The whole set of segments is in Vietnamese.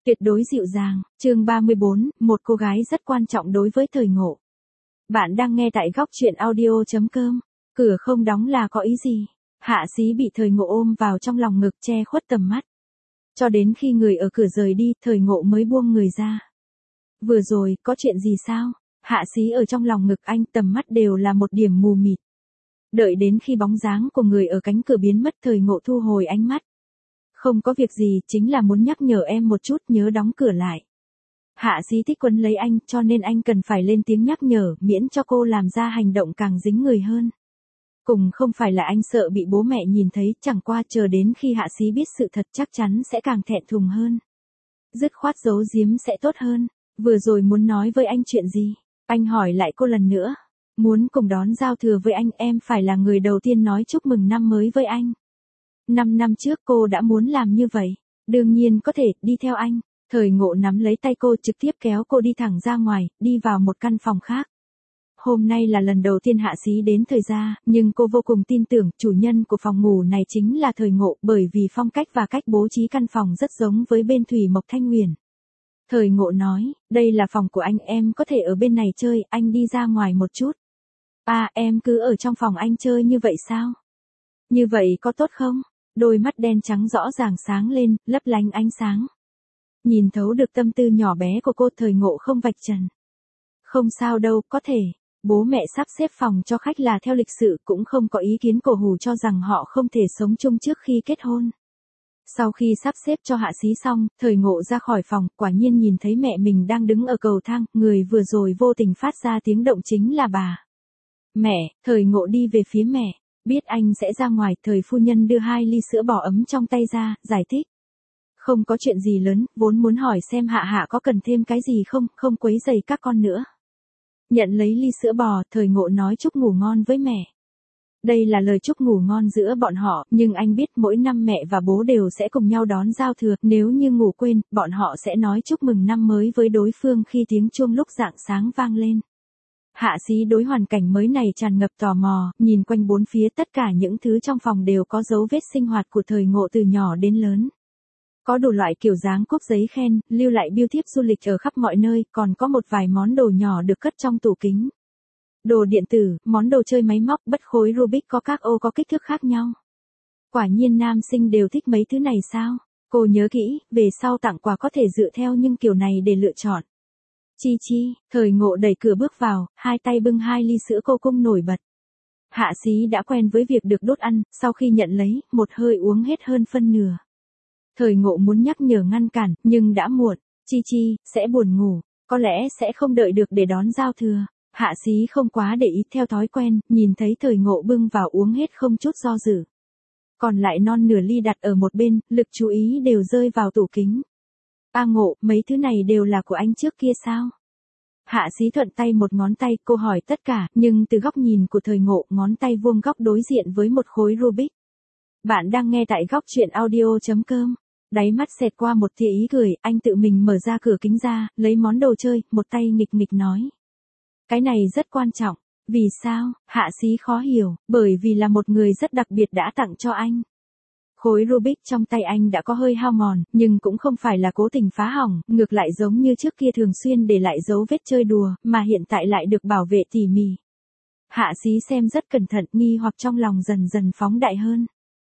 Tuyệt đối dịu dàng, chương 34, một cô gái rất quan trọng đối với thời ngộ. Bạn đang nghe tại góc truyện audio.com. Cửa không đóng là có ý gì? Hạ Xí bị thời ngộ ôm vào trong lòng ngực che khuất tầm mắt. Cho đến khi người ở cửa rời đi, thời ngộ mới buông người ra. Vừa rồi, có chuyện gì sao? Hạ Xí ở trong lòng ngực anh, tầm mắt đều là một điểm mù mịt. Đợi đến khi bóng dáng của người ở cánh cửa biến mất, thời ngộ thu hồi ánh mắt. Không có việc gì, chính là muốn nhắc nhở em một chút, nhớ đóng cửa lại. Hạ Xí thích quấn lấy anh, cho nên anh cần phải lên tiếng nhắc nhở, miễn cho cô làm ra hành động càng dính người hơn. Cùng không phải là anh sợ bị bố mẹ nhìn thấy, chẳng qua chờ đến khi Hạ Xí biết sự thật chắc chắn sẽ càng thẹn thùng hơn. Dứt khoát giấu giếm sẽ tốt hơn. Vừa rồi muốn nói với anh chuyện gì? Anh hỏi lại cô lần nữa. Muốn cùng đón giao thừa với anh, em phải là người đầu tiên nói chúc mừng năm mới với anh. 5 năm trước cô đã muốn làm như vậy. Đương nhiên có thể, đi theo anh. Thời ngộ nắm lấy tay cô trực tiếp kéo cô đi thẳng ra ngoài, đi vào một căn phòng khác. Hôm nay là lần đầu tiên Hạ Xí đến thời gia, nhưng cô vô cùng tin tưởng chủ nhân của phòng ngủ này chính là thời ngộ, bởi vì phong cách và cách bố trí căn phòng rất giống với bên Thủy Mộc Thanh Huyền. Thời ngộ nói, đây là phòng của anh, em có thể ở bên này chơi, anh đi ra ngoài một chút. À, em cứ ở trong phòng anh chơi như vậy sao? Như vậy có tốt không? Đôi mắt đen trắng rõ ràng sáng lên, lấp lánh ánh sáng. Nhìn thấu được tâm tư nhỏ bé của cô, thời ngộ không vạch trần. Không sao đâu, có thể. Bố mẹ sắp xếp phòng cho khách là theo lịch sự, cũng không có ý kiến cổ hủ cho rằng họ không thể sống chung trước khi kết hôn. Sau khi sắp xếp cho Hạ Xí xong, thời ngộ ra khỏi phòng, quả nhiên nhìn thấy mẹ mình đang đứng ở cầu thang, người vừa rồi vô tình phát ra tiếng động chính là bà. Mẹ, thời ngộ đi về phía mẹ. Biết anh sẽ ra ngoài, thời phu nhân đưa 2 ly sữa bò ấm trong tay ra, giải thích. Không có chuyện gì lớn, vốn muốn hỏi xem Hạ có cần thêm cái gì không, không quấy rầy các con nữa. Nhận lấy ly sữa bò, thời ngộ nói chúc ngủ ngon với mẹ. Đây là lời chúc ngủ ngon giữa bọn họ, nhưng anh biết mỗi năm mẹ và bố đều sẽ cùng nhau đón giao thừa, nếu như ngủ quên, bọn họ sẽ nói chúc mừng năm mới với đối phương khi tiếng chuông lúc rạng sáng vang lên. Hạ Xí đối hoàn cảnh mới này tràn ngập tò mò, nhìn quanh bốn phía tất cả những thứ trong phòng đều có dấu vết sinh hoạt của thời ngộ từ nhỏ đến lớn. Có đủ loại kiểu dáng cúp giấy khen, lưu lại bưu thiếp du lịch ở khắp mọi nơi, còn có một vài món đồ nhỏ được cất trong tủ kính. Đồ điện tử, món đồ chơi máy móc, bất khối Rubik có các ô có kích thước khác nhau. Quả nhiên nam sinh đều thích mấy thứ này sao? Cô nhớ kỹ, về sau tặng quà có thể dựa theo nhưng kiểu này để lựa chọn. Chi, thời ngộ đẩy cửa bước vào, 2 tay bưng 2 ly sữa cô cung nổi bật. Hạ Xí đã quen với việc được đốt ăn, sau khi nhận lấy, một hơi uống hết hơn phân nửa. Thời ngộ muốn nhắc nhở ngăn cản, nhưng đã muộn. Chi, sẽ buồn ngủ, có lẽ sẽ không đợi được để đón giao thừa. Hạ Xí không quá để ý, theo thói quen, nhìn thấy thời ngộ bưng vào uống hết không chút do dự. Còn lại non nửa ly đặt ở một bên, lực chú ý đều rơi vào tủ kính. A Ngộ, mấy thứ này đều là của anh trước kia sao? Hạ Xí thuận tay một ngón tay, cô hỏi tất cả, nhưng từ góc nhìn của thời ngộ, ngón tay vuông góc đối diện với một khối Rubik. Bạn đang nghe tại góc truyện audio.com. Đáy mắt xẹt qua một tia ý cười, anh tự mình mở ra cửa kính ra, lấy món đồ chơi, một tay nghịch nghịch nói. Cái này rất quan trọng. Vì sao? Hạ Xí khó hiểu, bởi vì là một người rất đặc biệt đã tặng cho anh. Khối Rubik trong tay anh đã có hơi hao mòn, nhưng cũng không phải là cố tình phá hỏng, ngược lại giống như trước kia thường xuyên để lại dấu vết chơi đùa, mà hiện tại lại được bảo vệ tỉ mỉ. Hạ Xí xem rất cẩn thận, nghi hoặc trong lòng dần dần phóng đại hơn.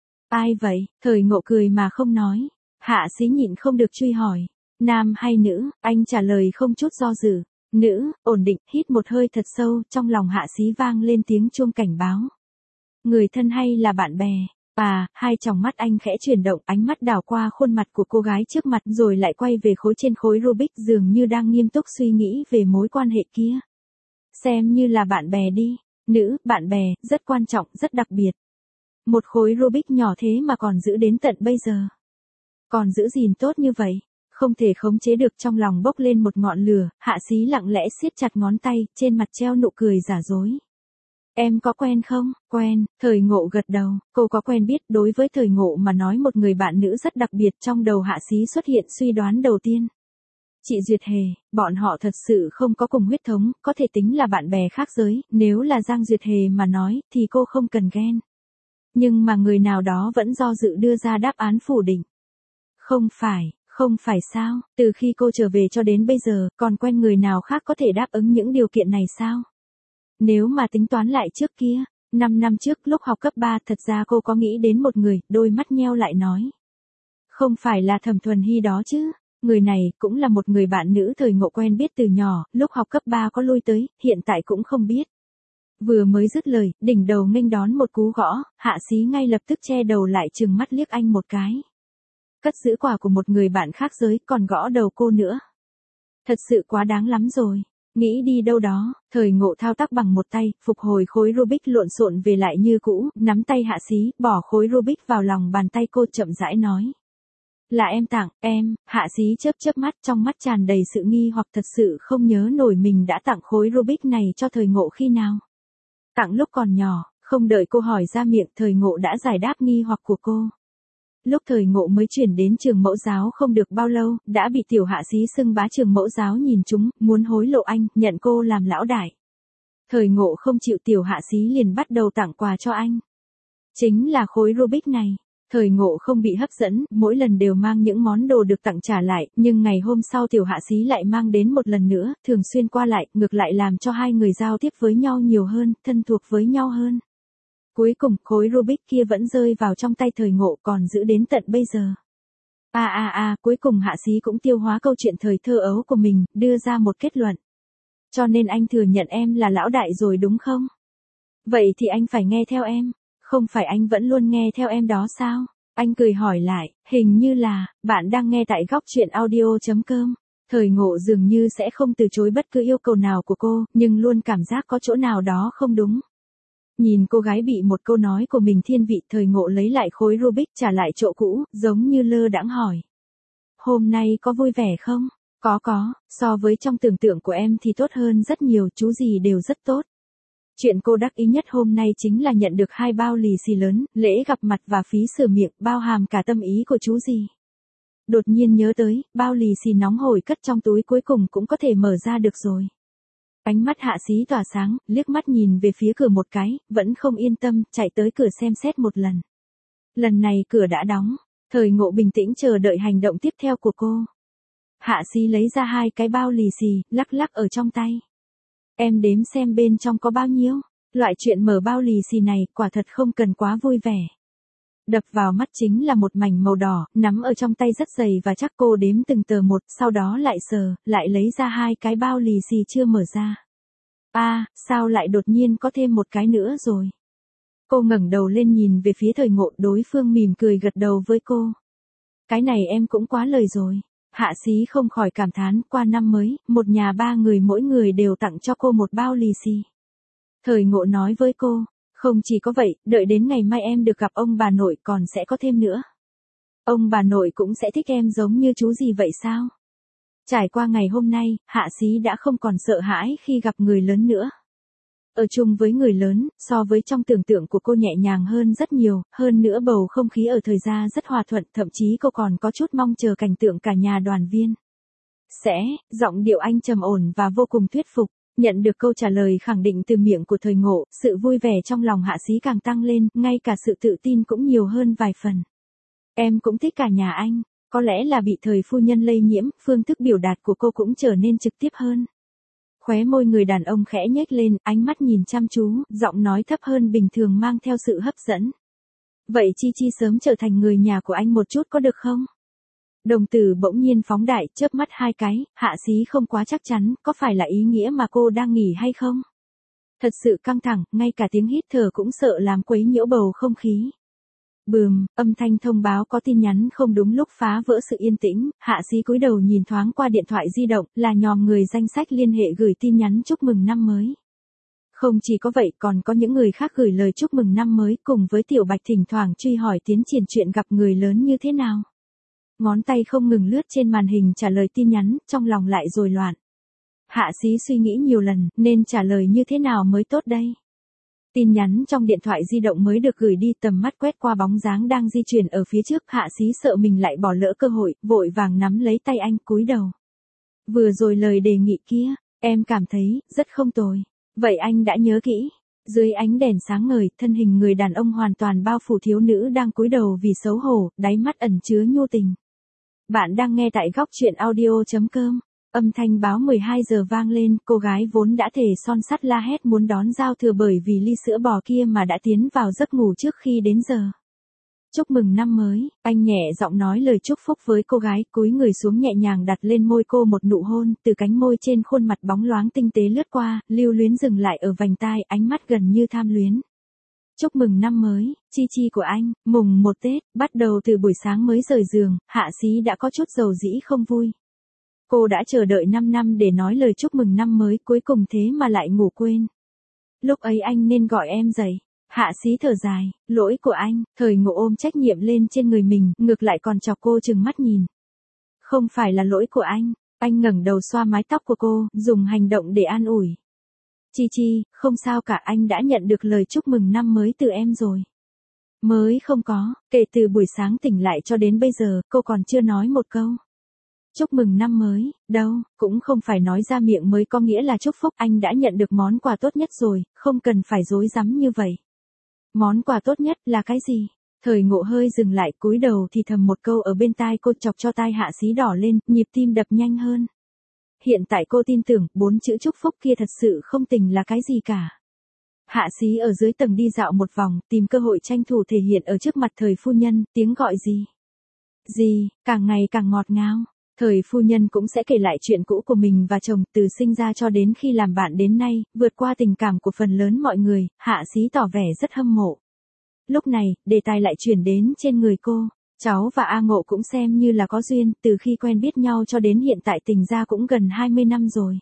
Ai vậy? Thời ngộ cười mà không nói. Hạ Xí nhịn không được truy hỏi. Nam hay nữ? Anh trả lời không chút do dự. Nữ, ổn định, hít một hơi thật sâu, trong lòng Hạ Xí vang lên tiếng chuông cảnh báo. Người thân hay là bạn bè? Hai tròng mắt anh khẽ chuyển động, ánh mắt đảo qua khuôn mặt của cô gái trước mặt rồi lại quay về khối trên khối Rubik, dường như đang nghiêm túc suy nghĩ về mối quan hệ kia. Xem như là bạn bè đi. Nữ, bạn bè, rất quan trọng, rất đặc biệt. Một khối Rubik nhỏ thế mà còn giữ đến tận bây giờ. Còn giữ gìn tốt như vậy. Không thể khống chế được, trong lòng bốc lên một ngọn lửa, Hạ Xí lặng lẽ siết chặt ngón tay, trên mặt treo nụ cười giả dối. Em có quen không? Quen, thời ngộ gật đầu, cô có quen biết, đối với thời ngộ mà nói một người bạn nữ rất đặc biệt, trong đầu Hạ Xí xuất hiện suy đoán đầu tiên. Chị Duyệt Hề, bọn họ thật sự không có cùng huyết thống, có thể tính là bạn bè khác giới, nếu là Giang Duyệt Hề mà nói, thì cô không cần ghen. Nhưng mà người nào đó vẫn do dự đưa ra đáp án phủ định. Không phải sao, từ khi cô trở về cho đến bây giờ, còn quen người nào khác có thể đáp ứng những điều kiện này sao? Nếu mà tính toán lại trước kia, 5 năm trước lúc học cấp 3 thật ra cô có nghĩ đến một người, đôi mắt nheo lại nói. Không phải là Thẩm Thuần Hy đó chứ, người này cũng là một người bạn nữ thời Ngộ quen biết từ nhỏ, lúc học cấp 3 có lui tới, hiện tại cũng không biết. Vừa mới dứt lời, đỉnh đầu nghênh đón một cú gõ, Hạ Xí ngay lập tức che đầu lại trừng mắt liếc anh một cái. Cất giữ quà của một người bạn khác giới, còn gõ đầu cô nữa. Thật sự quá đáng lắm rồi. Nghĩ đi đâu đó, thời Ngộ thao tác bằng một tay, phục hồi khối Rubik lộn xộn về lại như cũ, nắm tay Hạ Xí, bỏ khối Rubik vào lòng bàn tay cô chậm rãi nói. Là em tặng, em, Hạ Xí chớp chớp mắt trong mắt tràn đầy sự nghi hoặc thật sự không nhớ nổi mình đã tặng khối Rubik này cho thời Ngộ khi nào. Tặng lúc còn nhỏ, không đợi cô hỏi ra miệng thời Ngộ đã giải đáp nghi hoặc của cô. Lúc thời Ngộ mới chuyển đến trường mẫu giáo không được bao lâu, đã bị tiểu Hạ Xí xưng bá trường mẫu giáo nhìn chúng, muốn hối lộ anh, nhận cô làm lão đại. Thời Ngộ không chịu tiểu Hạ Xí liền bắt đầu tặng quà cho anh. Chính là khối Rubik này. Thời Ngộ không bị hấp dẫn, mỗi lần đều mang những món đồ được tặng trả lại, nhưng ngày hôm sau tiểu Hạ Xí lại mang đến một lần nữa, thường xuyên qua lại, ngược lại làm cho hai người giao tiếp với nhau nhiều hơn, thân thuộc với nhau hơn. Cuối cùng, khối Rubik kia vẫn rơi vào trong tay thời Ngộ còn giữ đến tận bây giờ. Cuối cùng Hạ Xí cũng tiêu hóa câu chuyện thời thơ ấu của mình, đưa ra một kết luận. Cho nên anh thừa nhận em là lão đại rồi đúng không? Vậy thì anh phải nghe theo em. Không phải anh vẫn luôn nghe theo em đó sao? Anh cười hỏi lại, hình như là, bạn đang nghe tại góc truyện audio.com. Thời Ngộ dường như sẽ không từ chối bất cứ yêu cầu nào của cô, nhưng luôn cảm giác có chỗ nào đó không đúng. Nhìn cô gái bị một câu nói của mình thiên vị, thời Ngộ lấy lại khối Rubik trả lại chỗ cũ, giống như lơ đãng hỏi. Hôm nay có vui vẻ không? Có, so với trong tưởng tượng của em thì tốt hơn rất nhiều, chú gì đều rất tốt. Chuyện cô đắc ý nhất hôm nay chính là nhận được 2 bao lì xì lớn, lễ gặp mặt và phí sửa miệng, bao hàm cả tâm ý của chú gì. Đột nhiên nhớ tới, bao lì xì nóng hổi cất trong túi cuối cùng cũng có thể mở ra được rồi. Ánh mắt Hạ Xí tỏa sáng, liếc mắt nhìn về phía cửa một cái, vẫn không yên tâm, chạy tới cửa xem xét một lần. Lần này cửa đã đóng, thời Ngộ bình tĩnh chờ đợi hành động tiếp theo của cô. Hạ Xí lấy ra 2 cái bao lì xì, lắc lắc ở trong tay. Em đếm xem bên trong có bao nhiêu. Loại chuyện mở bao lì xì này quả thật không cần quá vui vẻ. Đập vào mắt chính là một mảnh màu đỏ, nắm ở trong tay rất dày và chắc cô đếm từng tờ một, sau đó lại sờ, lại lấy ra 2 cái bao lì xì chưa mở ra. Sao lại đột nhiên có thêm một cái nữa rồi? Cô ngẩng đầu lên nhìn về phía thời Ngộ, đối phương mỉm cười gật đầu với cô. Cái này em cũng quá lời rồi. Hạ Xí không khỏi cảm thán, qua năm mới, một nhà 3 người mỗi người đều tặng cho cô một bao lì xì. Thời Ngộ nói với cô, không chỉ có vậy, đợi đến ngày mai em được gặp ông bà nội còn sẽ có thêm nữa. Ông bà nội cũng sẽ thích em giống như chú gì vậy sao? Trải qua ngày hôm nay, Hạ Xí đã không còn sợ hãi khi gặp người lớn nữa. Ở chung với người lớn, so với trong tưởng tượng của cô nhẹ nhàng hơn rất nhiều, hơn nữa bầu không khí ở thời gia rất hòa thuận, thậm chí cô còn có chút mong chờ cảnh tượng cả nhà đoàn viên. Giọng điệu anh trầm ổn và vô cùng thuyết phục, nhận được câu trả lời khẳng định từ miệng của thời Ngộ, sự vui vẻ trong lòng Hạ Xí càng tăng lên, ngay cả sự tự tin cũng nhiều hơn vài phần. Em cũng thích cả nhà anh, có lẽ là bị thời phu nhân lây nhiễm, phương thức biểu đạt của cô cũng trở nên trực tiếp hơn. Khóe môi người đàn ông khẽ nhếch lên, ánh mắt nhìn chăm chú, giọng nói thấp hơn bình thường mang theo sự hấp dẫn. Vậy Chi sớm trở thành người nhà của anh một chút có được không? Đồng tử bỗng nhiên phóng đại, chớp mắt 2 cái, Hạ Xí không quá chắc chắn, có phải là ý nghĩa mà cô đang nghỉ hay không? Thật sự căng thẳng, ngay cả tiếng hít thở cũng sợ làm quấy nhiễu bầu không khí. Bùm, âm thanh thông báo có tin nhắn không đúng lúc phá vỡ sự yên tĩnh, Hạ Xí cúi đầu nhìn thoáng qua điện thoại di động, là nhòm người danh sách liên hệ gửi tin nhắn chúc mừng năm mới. Không chỉ có vậy còn có những người khác gửi lời chúc mừng năm mới cùng với Tiểu Bạch thỉnh thoảng truy hỏi tiến triển chuyện gặp người lớn như thế nào. Ngón tay không ngừng lướt trên màn hình trả lời tin nhắn, trong lòng lại rối loạn. Hạ Xí suy nghĩ nhiều lần, nên trả lời như thế nào mới tốt đây? Tin nhắn trong điện thoại di động mới được gửi đi, tầm mắt quét qua bóng dáng đang di chuyển ở phía trước, Hạ Xí sợ mình lại bỏ lỡ cơ hội, vội vàng nắm lấy tay anh cúi đầu. Vừa rồi lời đề nghị kia, em cảm thấy rất không tồi. Vậy anh đã nhớ kỹ. Dưới ánh đèn sáng ngời, thân hình người đàn ông hoàn toàn bao phủ thiếu nữ đang cúi đầu vì xấu hổ, đáy mắt ẩn chứa nhu tình. Bạn đang nghe tại góc chuyện audio.com. Âm thanh báo 12 giờ vang lên, cô gái vốn đã thề son sắt la hét muốn đón giao thừa bởi vì ly sữa bò kia mà đã tiến vào giấc ngủ trước khi đến giờ. Chúc mừng năm mới, anh nhẹ giọng nói lời chúc phúc với cô gái, cúi người xuống nhẹ nhàng đặt lên môi cô một nụ hôn, từ cánh môi trên khuôn mặt bóng loáng tinh tế lướt qua, lưu luyến dừng lại ở vành tai, ánh mắt gần như tham luyến. Chúc mừng năm mới, Chi Chi của anh, mùng 1 Tết, bắt đầu từ buổi sáng mới rời giường, Hạ Xí đã có chút dầu dĩ không vui. Cô đã chờ đợi 5 năm để nói lời chúc mừng năm mới, cuối cùng thế mà lại ngủ quên. Lúc ấy anh nên gọi em dậy. Hạ Xí thở dài, lỗi của anh, Thời Ngộ ôm trách nhiệm lên trên người mình, ngược lại còn chọc cô trừng mắt nhìn. Không phải là lỗi của anh ngẩng đầu xoa mái tóc của cô, dùng hành động để an ủi. Chi Chi, không sao cả, anh đã nhận được lời chúc mừng năm mới từ em rồi. Mới không có, kể từ buổi sáng tỉnh lại cho đến bây giờ, cô còn chưa nói một câu. Chúc mừng năm mới, đâu, cũng không phải nói ra miệng mới có nghĩa là chúc phúc, anh đã nhận được món quà tốt nhất rồi, không cần phải dối rắm như vậy. Món quà tốt nhất là cái gì? Thời Ngộ hơi dừng lại, cúi đầu thì thầm một câu ở bên tai cô, chọc cho tai Hạ Xí đỏ lên, nhịp tim đập nhanh hơn. Hiện tại cô tin tưởng, 4 chữ chúc phúc kia thật sự không tình là cái gì cả. Hạ Xí ở dưới tầng đi dạo một vòng, tìm cơ hội tranh thủ thể hiện ở trước mặt Thời phu nhân, tiếng gọi gì? Gì, càng ngày càng ngọt ngào. Thời phu nhân cũng sẽ kể lại chuyện cũ của mình và chồng, từ sinh ra cho đến khi làm bạn đến nay, vượt qua tình cảm của phần lớn mọi người, Hạ Xí tỏ vẻ rất hâm mộ. Lúc này, đề tài lại chuyển đến trên người cô. Cháu và A Ngộ cũng xem như là có duyên, từ khi quen biết nhau cho đến hiện tại tình ra cũng gần 20 năm rồi.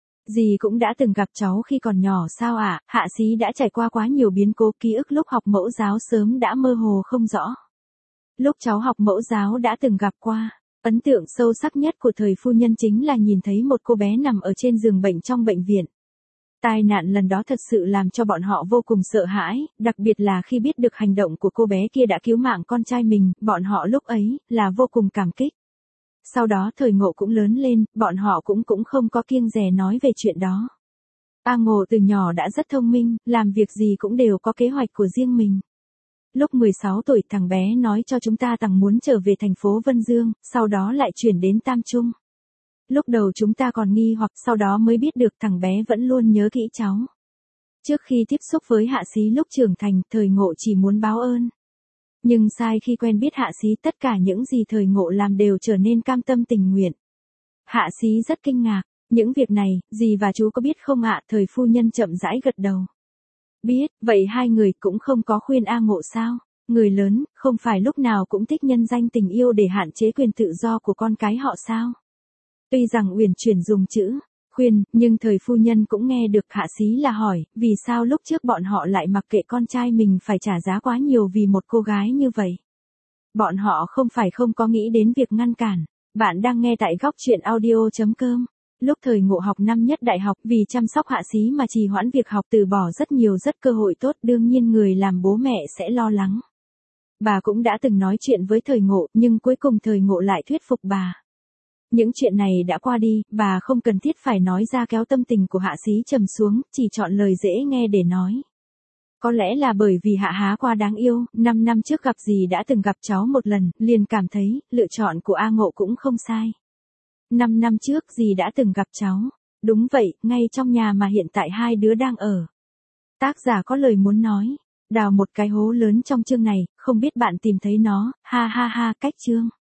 Dì cũng đã từng gặp cháu khi còn nhỏ sao ạ? Hạ Xí đã trải qua quá nhiều biến cố, ký ức lúc học mẫu giáo sớm đã mơ hồ không rõ. Lúc cháu học mẫu giáo đã từng gặp qua. Ấn tượng sâu sắc nhất của Thời phu nhân chính là nhìn thấy một cô bé nằm ở trên giường bệnh trong bệnh viện. Tai nạn lần đó thật sự làm cho bọn họ vô cùng sợ hãi, đặc biệt là khi biết được hành động của cô bé kia đã cứu mạng con trai mình, bọn họ lúc ấy là vô cùng cảm kích. Sau đó Thời Ngộ cũng lớn lên, bọn họ cũng không có kiêng dè nói về chuyện đó. A Ngộ từ nhỏ đã rất thông minh, làm việc gì cũng đều có kế hoạch của riêng mình. Lúc 16 tuổi thằng bé nói cho chúng ta thằng muốn trở về thành phố Vân Dương, sau đó lại chuyển đến Tam Trung. Lúc đầu chúng ta còn nghi hoặc, sau đó mới biết được thằng bé vẫn luôn nhớ kỹ cháu. Trước khi tiếp xúc với Hạ Xí lúc trưởng thành, Thời Ngộ chỉ muốn báo ơn. Nhưng sai khi quen biết Hạ Xí, tất cả những gì Thời Ngộ làm đều trở nên cam tâm tình nguyện. Hạ Xí rất kinh ngạc, những việc này, dì và chú có biết không ạ? Thời phu nhân chậm rãi gật đầu. Biết, vậy hai người cũng không có khuyên A Ngộ sao? Người lớn, không phải lúc nào cũng thích nhân danh tình yêu để hạn chế quyền tự do của con cái họ sao? Tuy rằng Uyển Chuyển dùng chữ khuyên, nhưng Thời phu nhân cũng nghe được Hạ Xí là hỏi, vì sao lúc trước bọn họ lại mặc kệ con trai mình phải trả giá quá nhiều vì một cô gái như vậy? Bọn họ không phải không có nghĩ đến việc ngăn cản. Bạn đang nghe tại góc chuyện audio.com. Lúc Thời Ngộ học năm nhất đại học, vì chăm sóc Hạ Xí mà trì hoãn việc học, từ bỏ rất cơ hội tốt, đương nhiên người làm bố mẹ sẽ lo lắng. Bà cũng đã từng nói chuyện với Thời Ngộ, nhưng cuối cùng Thời Ngộ lại thuyết phục bà. Những chuyện này đã qua đi, bà không cần thiết phải nói ra, kéo tâm tình của Hạ Xí trầm xuống, chỉ chọn lời dễ nghe để nói. Có lẽ là bởi vì Hạ Há quá đáng yêu, 5 năm trước gặp dì đã từng gặp cháu một lần, liền cảm thấy, lựa chọn của A Ngộ cũng không sai. 5 năm trước dì đã từng gặp cháu. Đúng vậy, ngay trong nhà mà hiện tại hai đứa đang ở. Tác giả có lời muốn nói. Đào một cái hố lớn trong chương này, không biết bạn tìm thấy nó, ha ha ha, cách chương.